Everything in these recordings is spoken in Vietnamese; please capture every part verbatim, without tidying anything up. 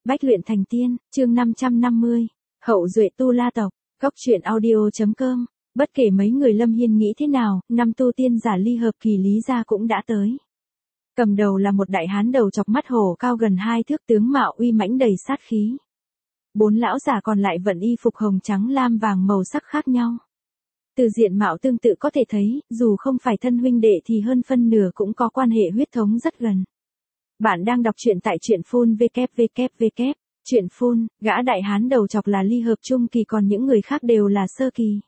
Bách luyện thành tiên, chương năm trăm năm mươi. Hậu duệ tu la tộc, góc truyện audio.com. Bất kể mấy người Lâm Hiên nghĩ thế nào, năm tu tiên giả ly hợp kỳ Lý gia cũng đã tới. Cầm đầu là một đại hán đầu chọc mắt hổ cao gần hai thước, tướng mạo uy mãnh đầy sát khí. Bốn lão giả còn lại vận y phục hồng trắng lam vàng màu sắc khác nhau. Từ diện mạo tương tự có thể thấy, dù không phải thân huynh đệ thì hơn phân nửa cũng có quan hệ huyết thống rất gần. Bạn đang đọc truyện tại truyện phun vê kép vê kép vê kép. Truyện phun, gã đại hán đầu chọc là ly hợp trung kỳ, còn những người khác đều là sơ kỳ.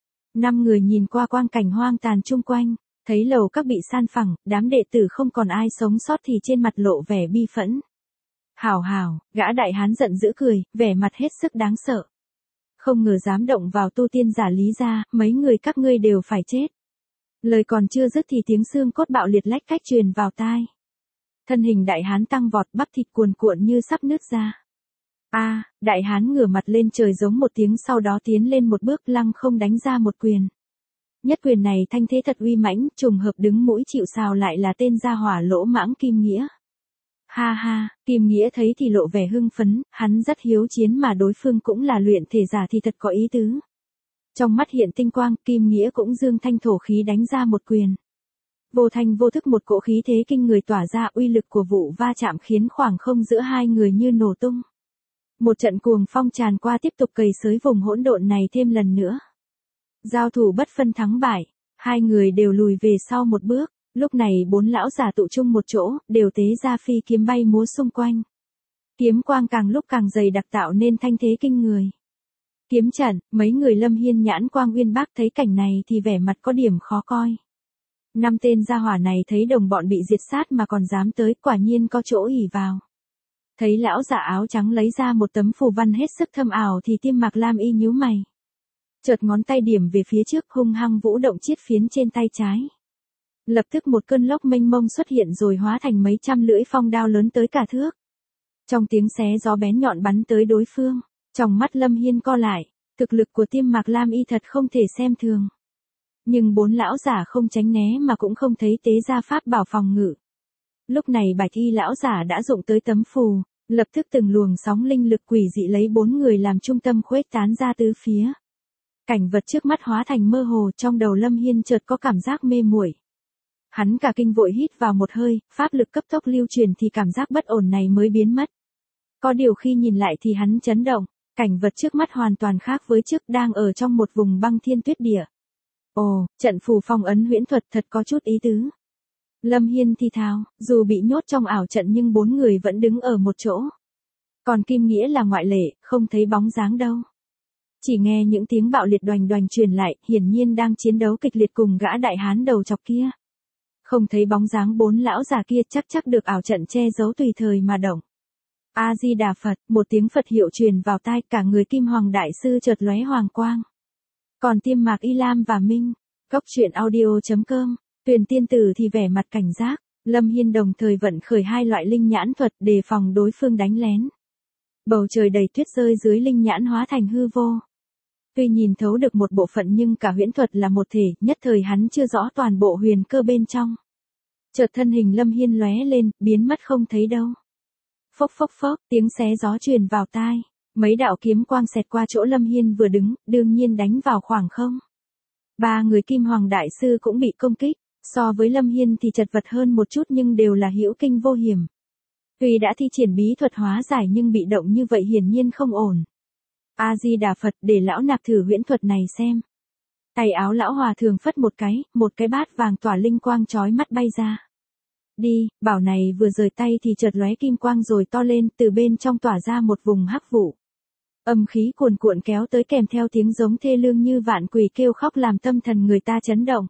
Năm người nhìn qua quang cảnh hoang tàn chung quanh, thấy lầu các bị san phẳng, đám đệ tử không còn ai sống sót thì trên mặt lộ vẻ bi phẫn. Hảo hảo, gã đại hán giận dữ cười, vẻ mặt hết sức đáng sợ. Không ngờ dám động vào tu tiên giả Lý gia, mấy người các ngươi đều phải chết. Lời còn chưa dứt thì tiếng xương cốt bạo liệt lách cách truyền vào tai. Thân hình đại hán tăng vọt, bắp thịt cuồn cuộn như sắp nứt ra. A, à, đại hán ngửa mặt lên trời giống một tiếng, sau đó tiến lên một bước lăng không đánh ra một quyền. Nhất quyền này thanh thế thật uy mãnh, trùng hợp đứng mũi chịu sào lại là tên gia hỏa lỗ mãng Kim Nghĩa. Ha ha, Kim Nghĩa thấy thì lộ vẻ hưng phấn, hắn rất hiếu chiến mà đối phương cũng là luyện thể giả thì thật có ý tứ. Trong mắt hiện tinh quang, Kim Nghĩa cũng dương thanh thổ khí đánh ra một quyền. Vô thanh vô thức một cỗ khí thế kinh người tỏa ra, uy lực của vụ va chạm khiến khoảng không giữa hai người như nổ tung. Một trận cuồng phong tràn qua, tiếp tục cày xới vùng hỗn độn này thêm lần nữa. Giao thủ bất phân thắng bại, hai người đều lùi về sau một bước. Lúc này bốn lão giả tụ chung một chỗ, đều tế ra phi kiếm bay múa xung quanh. Kiếm quang càng lúc càng dày đặc tạo nên thanh thế kinh người. Kiếm trận, mấy người Lâm Hiên nhãn quang uyên bác thấy cảnh này thì vẻ mặt có điểm khó coi. Năm tên gia hỏa này thấy đồng bọn bị diệt sát mà còn dám tới, quả nhiên có chỗ ỷ vào. Thấy lão giả áo trắng lấy ra một tấm phù văn hết sức thâm ảo thì Tiêm Mạc Lam Y nhíu mày. Chợt ngón tay điểm về phía trước, hung hăng vũ động chiết phiến trên tay trái. Lập tức một cơn lốc mênh mông xuất hiện rồi hóa thành mấy trăm lưỡi phong đao lớn tới cả thước. Trong tiếng xé gió bén nhọn bắn tới đối phương, trong mắt Lâm Hiên co lại, thực lực của Tiêm Mạc Lam Y thật không thể xem thường. Nhưng bốn lão giả không tránh né mà cũng không thấy tế ra pháp bảo phòng ngự. Lúc này Bạch Y lão giả đã dụng tới tấm phù, lập tức từng luồng sóng linh lực quỷ dị lấy bốn người làm trung tâm khuếch tán ra tứ phía. Cảnh vật trước mắt hóa thành mơ hồ, trong đầu Lâm Hiên chợt có cảm giác mê muội. Hắn cả kinh vội hít vào một hơi, pháp lực cấp tốc lưu truyền thì cảm giác bất ổn này mới biến mất. Có điều khi nhìn lại thì hắn chấn động, cảnh vật trước mắt hoàn toàn khác với trước, đang ở trong một vùng băng thiên tuyết địa. Ồ, trận phù phong ấn huyễn thuật thật có chút ý tứ. Lâm Hiên thì thào, dù bị nhốt trong ảo trận nhưng bốn người vẫn đứng ở một chỗ. Còn Kim Nghĩa là ngoại lệ, không thấy bóng dáng đâu. Chỉ nghe những tiếng bạo liệt đoành đoành truyền lại, hiển nhiên đang chiến đấu kịch liệt cùng gã đại hán đầu chọc kia. Không thấy bóng dáng bốn lão già kia, chắc chắc được ảo trận che giấu tùy thời mà động. A Di Đà Phật, một tiếng Phật hiệu truyền vào tai, cả người Kim Hoàng đại sư chợt lóe hoàng quang. Còn Tiêm Mạc Y Lam và Minh, góc truyện audio.com, Tuyền tiên tử thì vẻ mặt cảnh giác. Lâm Hiên đồng thời vận khởi hai loại linh nhãn thuật đề phòng đối phương đánh lén. Bầu trời đầy tuyết rơi dưới linh nhãn hóa thành hư vô. Tuy nhìn thấu được một bộ phận nhưng cả huyễn thuật là một thể, nhất thời hắn chưa rõ toàn bộ huyền cơ bên trong. Chợt thân hình Lâm Hiên lóe lên, biến mất không thấy đâu. Phốc phốc phốc, tiếng xé gió truyền vào tai. Mấy đạo kiếm quang xẹt qua chỗ Lâm Hiên vừa đứng, đương nhiên đánh vào khoảng không. Ba người Kim Hoàng đại sư cũng bị công kích, so với Lâm Hiên thì chật vật hơn một chút nhưng đều là hữu kinh vô hiểm. Tuy đã thi triển bí thuật hóa giải nhưng bị động như vậy hiển nhiên không ổn. A Di Đà Phật, để lão nạp thử huyễn thuật này xem. Tay áo lão hòa thượng phất một cái, một cái bát vàng tỏa linh quang chói mắt bay ra. Đi, bảo này vừa rời tay thì chợt lóe kim quang rồi to lên, từ bên trong tỏa ra một vùng hắc vụ. Âm khí cuồn cuộn kéo tới kèm theo tiếng giống thê lương như vạn quỷ kêu khóc làm tâm thần người ta chấn động.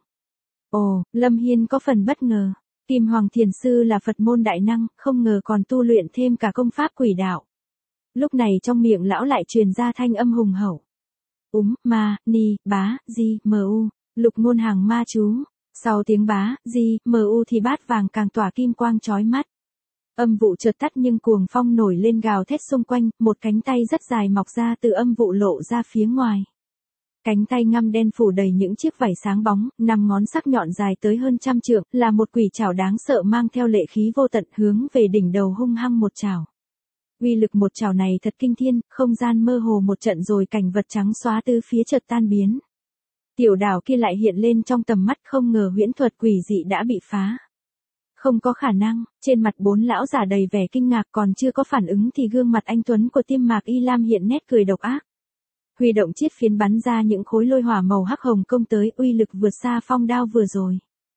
Ồ, Lâm Hiên có phần bất ngờ. Kim Hoàng Thiền Sư là Phật môn đại năng, không ngờ còn tu luyện thêm cả công pháp quỷ đạo. Lúc này trong miệng lão lại truyền ra thanh âm hùng hậu. Úm, ma, ni, bá, di, mờ u, lục ngôn hàng ma chú. Sau tiếng bá, di, mờ u thì bát vàng càng tỏa kim quang chói mắt. Âm vụ chợt tắt nhưng cuồng phong nổi lên gào thét xung quanh, một cánh tay rất dài mọc ra từ âm vụ lộ ra phía ngoài. Cánh tay ngăm đen phủ đầy những chiếc vảy sáng bóng, năm ngón sắc nhọn dài tới hơn trăm trượng, là một quỷ trảo đáng sợ mang theo lệ khí vô tận hướng về đỉnh đầu hung hăng một trảo. Uy lực một chảo này thật kinh thiên, không gian mơ hồ một trận rồi cảnh vật trắng xóa tứ phía chợt tan biến. Tiểu đảo kia lại hiện lên trong tầm mắt, không ngờ huyễn thuật quỷ dị đã bị phá. Không có khả năng, trên mặt bốn lão giả đầy vẻ kinh ngạc, còn chưa có phản ứng thì gương mặt anh tuấn của Tiêm Mạc Y Lam hiện nét cười độc ác. Huy động chiết phiến bắn ra những khối lôi hỏa màu hắc hồng công tới, uy lực vượt xa phong đao vừa rồi.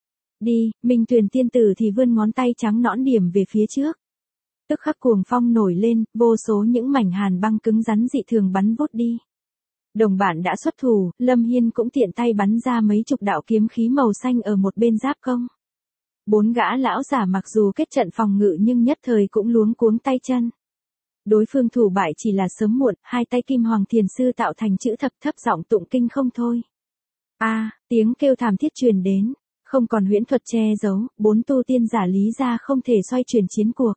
Đi, Minh Tuyền tiên tử thì vươn ngón tay trắng nõn điểm về phía trước. Tức khắc cuồng phong nổi lên, vô số những mảnh hàn băng cứng rắn dị thường bắn vút đi. Đồng bạn đã xuất thủ, Lâm Hiên cũng tiện tay bắn ra mấy chục đạo kiếm khí màu xanh ở một bên giáp công. Bốn gã lão giả mặc dù kết trận phòng ngự nhưng nhất thời cũng luống cuống tay chân. Đối phương thủ bại chỉ là sớm muộn, hai tay Kim Hoàng Thiền Sư tạo thành chữ thập thấp giọng tụng kinh không thôi. A, à, tiếng kêu thảm thiết truyền đến, không còn huyễn thuật che giấu, bốn tu tiên giả Lý gia không thể xoay chuyển chiến cuộc.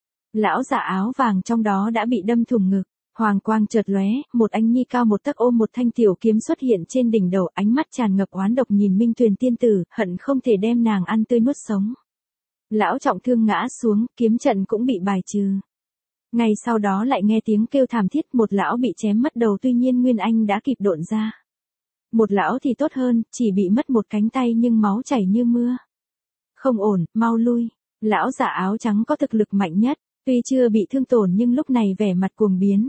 Lão giả áo vàng trong đó đã bị đâm thủng ngực, hoàng quang chợt lóe, một anh nhi cao một tấc ôm một thanh tiểu kiếm xuất hiện trên đỉnh đầu, ánh mắt tràn ngập oán độc nhìn Minh Tuyền tiên tử, hận không thể đem nàng ăn tươi nuốt sống. Lão trọng thương ngã xuống, kiếm trận cũng bị bài trừ. Ngay sau đó lại nghe tiếng kêu thảm thiết, một lão bị chém mất đầu, tuy nhiên Nguyên Anh đã kịp độn ra. Một lão thì tốt hơn, chỉ bị mất một cánh tay nhưng máu chảy như mưa. Không ổn, mau lui. Lão giả áo trắng có thực lực mạnh nhất, tuy chưa bị thương tổn nhưng lúc này vẻ mặt cuồng biến.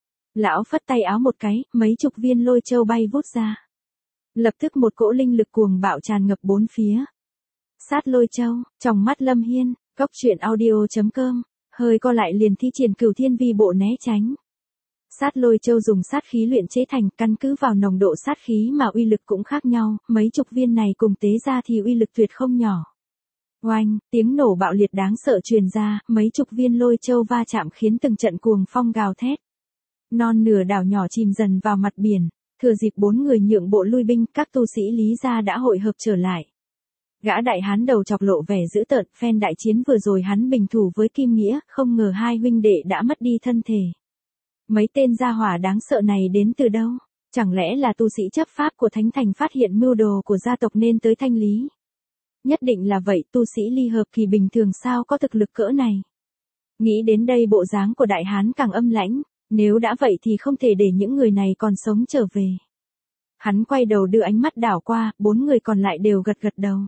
Lão phất tay áo một cái, mấy chục viên lôi châu bay vút ra. Lập tức một cỗ linh lực cuồng bạo tràn ngập bốn phía. Sát lôi châu, trong mắt Lâm Hiên, Cốc Truyện Audio chấm com, hơi co lại liền thi triển Cửu Thiên Vi bộ né tránh. Sát lôi châu dùng sát khí luyện chế thành, căn cứ vào nồng độ sát khí mà uy lực cũng khác nhau, mấy chục viên này cùng tế ra thì uy lực tuyệt không nhỏ. Oanh, tiếng nổ bạo liệt đáng sợ truyền ra, mấy chục viên lôi châu va chạm khiến từng trận cuồng phong gào thét. Non nửa đảo nhỏ chìm dần vào mặt biển, thừa dịp bốn người nhượng bộ lui binh, các tu sĩ Lý gia đã hội hợp trở lại. Gã đại hán đầu chọc lộ vẻ dữ tợn, phen đại chiến vừa rồi hắn bình thủ với Kim Nghĩa, không ngờ hai huynh đệ đã mất đi thân thể. Mấy tên gia hỏa đáng sợ này đến từ đâu? Chẳng lẽ là tu sĩ chấp pháp của Thánh Thành phát hiện mưu đồ của gia tộc nên tới thanh lý? Nhất định là vậy, tu sĩ ly hợp kỳ bình thường sao có thực lực cỡ này? Nghĩ đến đây bộ dáng của đại hán càng âm lãnh, nếu đã vậy thì không thể để những người này còn sống trở về. Hắn quay đầu đưa ánh mắt đảo qua, bốn người còn lại đều gật gật đầu.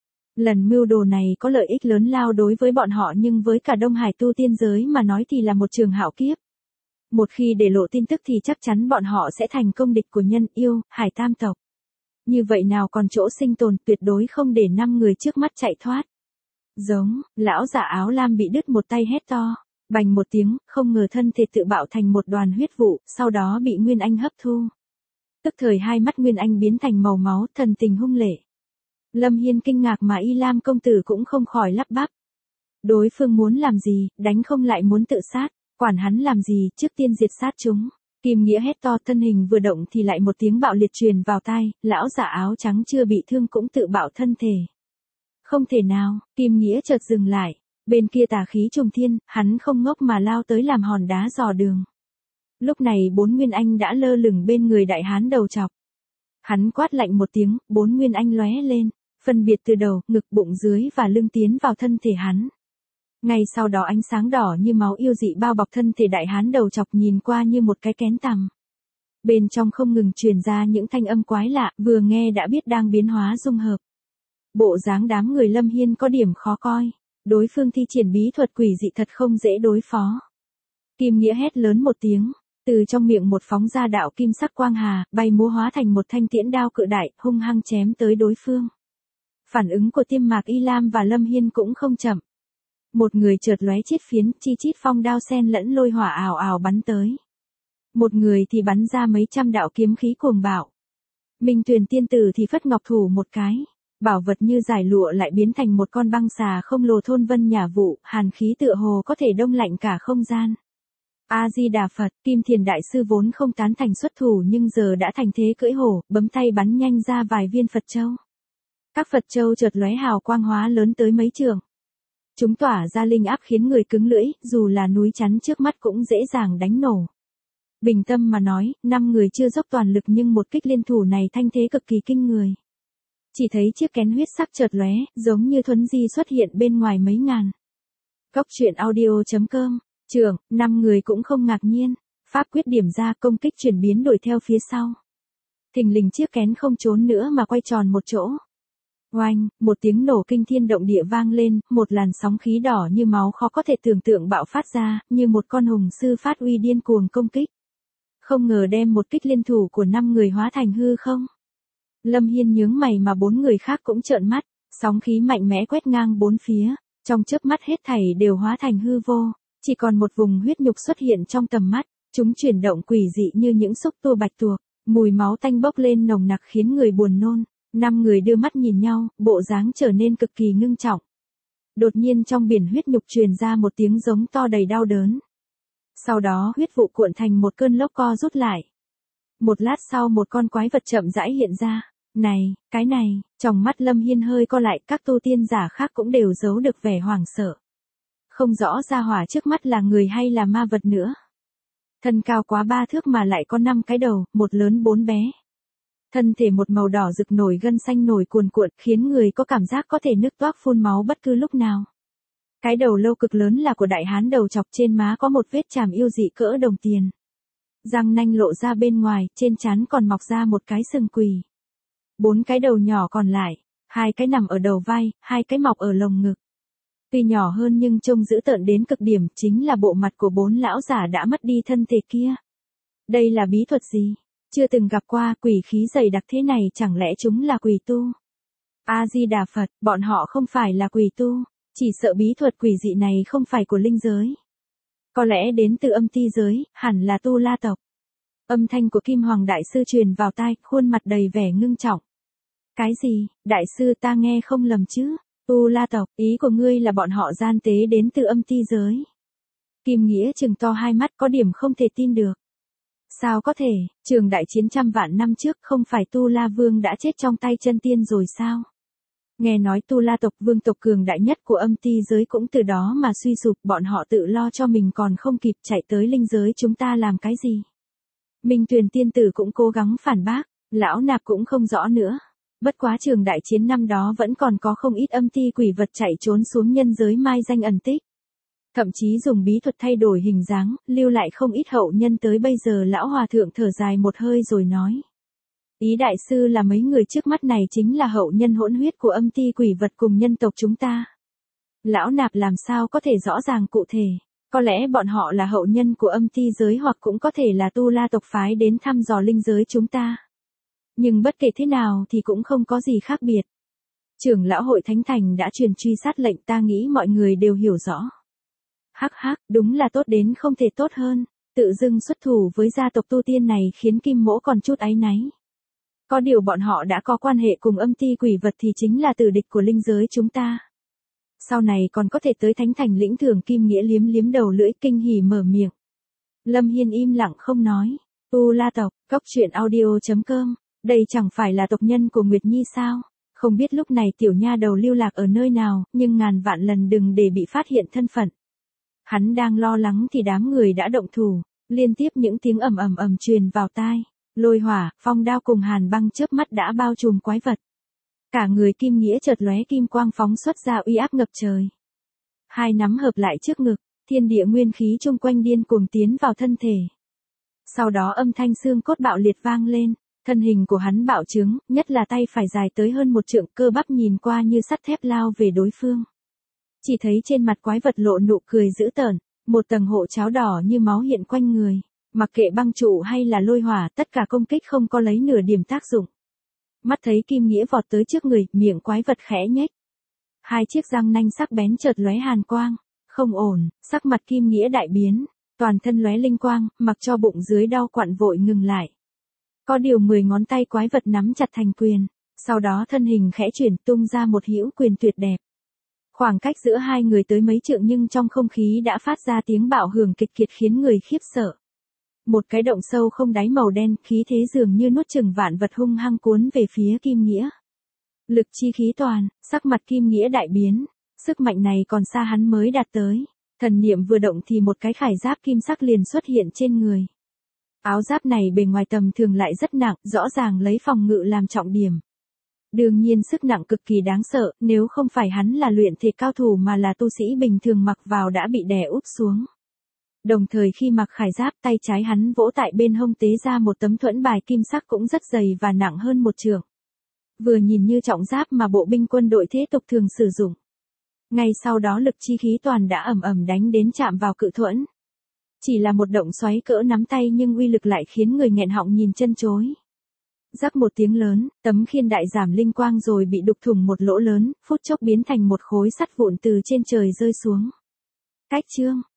Lần mưu đồ này có lợi ích lớn lao đối với bọn họ nhưng với cả Đông Hải tu tiên giới mà nói thì là một trường hạo kiếp. Một khi để lộ tin tức thì chắc chắn bọn họ sẽ thành công địch của Nhân Yêu, Hải Tam tộc. Như vậy nào còn chỗ sinh tồn, tuyệt đối không để năm người trước mắt chạy thoát. Giống, lão giả áo lam bị đứt một tay hét to, bành một tiếng, không ngờ thân thể tự bạo thành một đoàn huyết vụ, sau đó bị Nguyên Anh hấp thu. Tức thời hai mắt Nguyên Anh biến thành màu máu, thần tình hung lệ. Lâm Hiên kinh ngạc mà Y Lam công tử cũng không khỏi lắp bắp. Đối phương muốn làm gì, đánh không lại muốn tự sát, quản hắn làm gì, trước tiên diệt sát chúng. Kim Nghĩa hét to, thân hình vừa động thì lại một tiếng bạo liệt truyền vào tai, lão giả áo trắng chưa bị thương cũng tự bạo thân thể. Không thể nào, Kim Nghĩa chợt dừng lại, bên kia tà khí trùng thiên, hắn không ngốc mà lao tới làm hòn đá dò đường. Lúc này bốn Nguyên Anh đã lơ lửng bên người đại hán đầu chọc. Hắn quát lạnh một tiếng, bốn Nguyên Anh lóe lên, phân biệt từ đầu, ngực, bụng dưới và lưng tiến vào thân thể hắn. Ngay sau đó ánh sáng đỏ như máu yêu dị bao bọc thân thể đại hán đầu chọc, nhìn qua như một cái kén tằm. Bên trong không ngừng truyền ra những thanh âm quái lạ, vừa nghe đã biết đang biến hóa dung hợp. Bộ dáng đám người Lâm Hiên có điểm khó coi, đối phương thi triển bí thuật quỷ dị thật không dễ đối phó. Kim Nghĩa hét lớn một tiếng, từ trong miệng một phóng ra đạo kim sắc quang hà, bay múa hóa thành một thanh tiễn đao cự đại, hung hăng chém tới đối phương. Phản ứng của Tiêm Mạc Y Lam và Lâm Hiên cũng không chậm. Một người chợt lóe chiết phiến, chi chít phong đao xen lẫn lôi hỏa ảo ảo bắn tới. Một người thì bắn ra mấy trăm đạo kiếm khí cuồng bạo. Minh Tuyền tiên tử thì phất ngọc thủ một cái, bảo vật như giải lụa lại biến thành một con băng xà không lồ thôn vân nhả vụ, hàn khí tựa hồ có thể đông lạnh cả không gian. A Di Đà Phật, Kim Thiền đại sư vốn không tán thành xuất thủ nhưng giờ đã thành thế cưỡi hổ, bấm tay bắn nhanh ra vài viên Phật châu. Các Phật châu chợt lóe hào quang hóa lớn tới mấy trường. Chúng tỏa ra linh áp khiến người cứng lưỡi, dù là núi chắn trước mắt cũng dễ dàng đánh nổ. Bình tâm mà nói, năm người chưa dốc toàn lực nhưng một kích liên thủ này thanh thế cực kỳ kinh người. Chỉ thấy chiếc kén huyết sắc chợt lóe, giống như thuấn di xuất hiện bên ngoài mấy ngàn. Cốc Truyện Audio chấm com Trưởng, năm người cũng không ngạc nhiên. Pháp quyết điểm ra công kích chuyển biến đuổi theo phía sau. Thình lình chiếc kén không trốn nữa mà quay tròn một chỗ. Oanh, một tiếng nổ kinh thiên động địa vang lên, một làn sóng khí đỏ như máu khó có thể tưởng tượng bạo phát ra, như một con hùng sư phát uy điên cuồng công kích. Không ngờ đem một kích liên thủ của năm người hóa thành hư không. Lâm Hiên nhướng mày mà bốn người khác cũng trợn mắt, sóng khí mạnh mẽ quét ngang bốn phía, trong chớp mắt hết thảy đều hóa thành hư vô, chỉ còn một vùng huyết nhục xuất hiện trong tầm mắt, chúng chuyển động quỷ dị như những xúc tua bạch tuộc, mùi máu tanh bốc lên nồng nặc khiến người buồn nôn. Năm người đưa mắt nhìn nhau, bộ dáng trở nên cực kỳ ngưng trọng. Đột nhiên trong biển huyết nhục truyền ra một tiếng giống to đầy đau đớn. Sau đó huyết vụ cuộn thành một cơn lốc co rút lại. Một lát sau một con quái vật chậm rãi hiện ra. Này, cái này, trong mắt Lâm Hiên hơi co lại, các tu tiên giả khác cũng đều giấu được vẻ hoảng sợ. Không rõ ra hỏa trước mắt là người hay là ma vật nữa. Thân cao quá ba thước mà lại có năm cái đầu, một lớn bốn bé. Thân thể một màu đỏ rực nổi gân xanh nổi cuồn cuộn, khiến người có cảm giác có thể nứt toác phun máu bất cứ lúc nào. Cái đầu lâu cực lớn là của đại hán đầu chọc, trên má có một vết chàm yêu dị cỡ đồng tiền. Răng nanh lộ ra bên ngoài, trên trán còn mọc ra một cái sừng quỳ. Bốn cái đầu nhỏ còn lại, hai cái nằm ở đầu vai, hai cái mọc ở lồng ngực. Tuy nhỏ hơn nhưng trông dữ tợn đến cực điểm, chính là bộ mặt của bốn lão giả đã mất đi thân thể kia. Đây là bí thuật gì? Chưa từng gặp qua, quỷ khí dày đặc thế này, chẳng lẽ chúng là quỷ tu? A-di-đà Phật, bọn họ không phải là quỷ tu, chỉ sợ bí thuật quỷ dị này không phải của linh giới. Có lẽ đến từ âm ti giới, hẳn là Tu La tộc. Âm thanh của Kim Hoàng Đại Sư truyền vào tai, khuôn mặt đầy vẻ ngưng trọng. Cái gì, Đại Sư, ta nghe không lầm chứ? Tu La tộc, ý của ngươi là bọn họ gian tế đến từ âm ti giới. Kim Nghĩa trừng to hai mắt, có điểm không thể tin được. Sao có thể, trường đại chiến trăm vạn năm trước không phải Tu La Vương đã chết trong tay chân tiên rồi sao? Nghe nói Tu La tộc vương tộc cường đại nhất của âm ti giới cũng từ đó mà suy sụp, bọn họ tự lo cho mình còn không kịp chạy tới linh giới chúng ta làm cái gì? Minh Tuyền tiên tử cũng cố gắng phản bác, lão nạp cũng không rõ nữa. Bất quá trường đại chiến năm đó vẫn còn có không ít âm ti quỷ vật chạy trốn xuống nhân giới mai danh ẩn tích. Thậm chí dùng bí thuật thay đổi hình dáng, lưu lại không ít hậu nhân tới bây giờ. Lão hòa thượng thở dài một hơi rồi nói. Ý đại sư là mấy người trước mắt này chính là hậu nhân hỗn huyết của âm ti quỷ vật cùng nhân tộc chúng ta. Lão nạp làm sao có thể rõ ràng cụ thể, có lẽ bọn họ là hậu nhân của âm ti giới hoặc cũng có thể là Tu La tộc phái đến thăm dò linh giới chúng ta. Nhưng bất kể thế nào thì cũng không có gì khác biệt. Trưởng lão hội Thánh Thành đã truyền truy sát lệnh, ta nghĩ mọi người đều hiểu rõ. Hắc hắc, đúng là tốt đến không thể tốt hơn, tự dưng xuất thủ với gia tộc tu tiên này khiến Kim Mỗ còn chút áy náy. Có điều bọn họ đã có quan hệ cùng âm ti quỷ vật thì chính là tử địch của linh giới chúng ta. Sau này còn có thể tới Thánh Thành lĩnh thưởng. Kim Nghĩa liếm liếm đầu lưỡi kinh hỉ mở miệng. Lâm Hiên im lặng không nói. Tu La tộc, cốc truyện audio chấm com, đây chẳng phải là tộc nhân của Nguyệt Nhi sao? Không biết lúc này tiểu nha đầu lưu lạc ở nơi nào, nhưng ngàn vạn lần đừng để bị phát hiện thân phận. Hắn đang lo lắng thì đám người đã động thủ, liên tiếp những tiếng ầm ầm ầm truyền vào tai, lôi hỏa, phong đao cùng hàn băng chớp mắt đã bao trùm quái vật. Cả người Kim Nghĩa chợt lóe kim quang phóng xuất ra uy áp ngập trời. Hai nắm hợp lại trước ngực, thiên địa nguyên khí chung quanh điên cuồng tiến vào thân thể. Sau đó âm thanh xương cốt bạo liệt vang lên, thân hình của hắn bạo trướng, nhất là tay phải dài tới hơn một trượng, cơ bắp nhìn qua như sắt thép lao về đối phương. Chỉ thấy trên mặt quái vật lộ nụ cười dữ tợn, một tầng hộ cháo đỏ như máu hiện quanh người, mặc kệ băng trụ hay là lôi hỏa, tất cả công kích không có lấy nửa điểm tác dụng. Mắt thấy Kim Nghĩa vọt tới trước người, miệng quái vật khẽ nhếch. Hai chiếc răng nanh sắc bén chợt lóe hàn quang, không ổn, sắc mặt Kim Nghĩa đại biến, toàn thân lóe linh quang, mặc cho bụng dưới đau quặn vội ngừng lại. Có điều mười ngón tay quái vật nắm chặt thành quyền, sau đó thân hình khẽ chuyển tung ra một hữu quyền tuyệt đẹp. Khoảng cách giữa hai người tới mấy trượng nhưng trong không khí đã phát ra tiếng bạo hưởng kịch kiệt khiến người khiếp sợ. Một cái động sâu không đáy màu đen, khí thế dường như nuốt chửng vạn vật hung hăng cuốn về phía Kim Nghĩa. Lực chi khí toàn, sắc mặt Kim Nghĩa đại biến, sức mạnh này còn xa hắn mới đạt tới. Thần niệm vừa động thì một cái khải giáp kim sắc liền xuất hiện trên người. Áo giáp này bề ngoài tầm thường lại rất nặng, rõ ràng lấy phòng ngự làm trọng điểm. Đương nhiên sức nặng cực kỳ đáng sợ, nếu không phải hắn là luyện thể cao thủ mà là tu sĩ bình thường mặc vào đã bị đè úp xuống. Đồng thời khi mặc khải giáp, tay trái hắn vỗ tại bên hông tế ra một tấm thuẫn bài kim sắc cũng rất dày và nặng hơn một trượng. Vừa nhìn như trọng giáp mà bộ binh quân đội thế tục thường sử dụng. Ngay sau đó lực chi khí toàn đã ầm ầm đánh đến chạm vào cự thuẫn. Chỉ là một động xoáy cỡ nắm tay nhưng uy lực lại khiến người nghẹn họng nhìn chân chối. Rắc một tiếng lớn, tấm khiên đại giảm linh quang rồi bị đục thủng một lỗ lớn, phút chốc biến thành một khối sắt vụn từ trên trời rơi xuống. Cách chương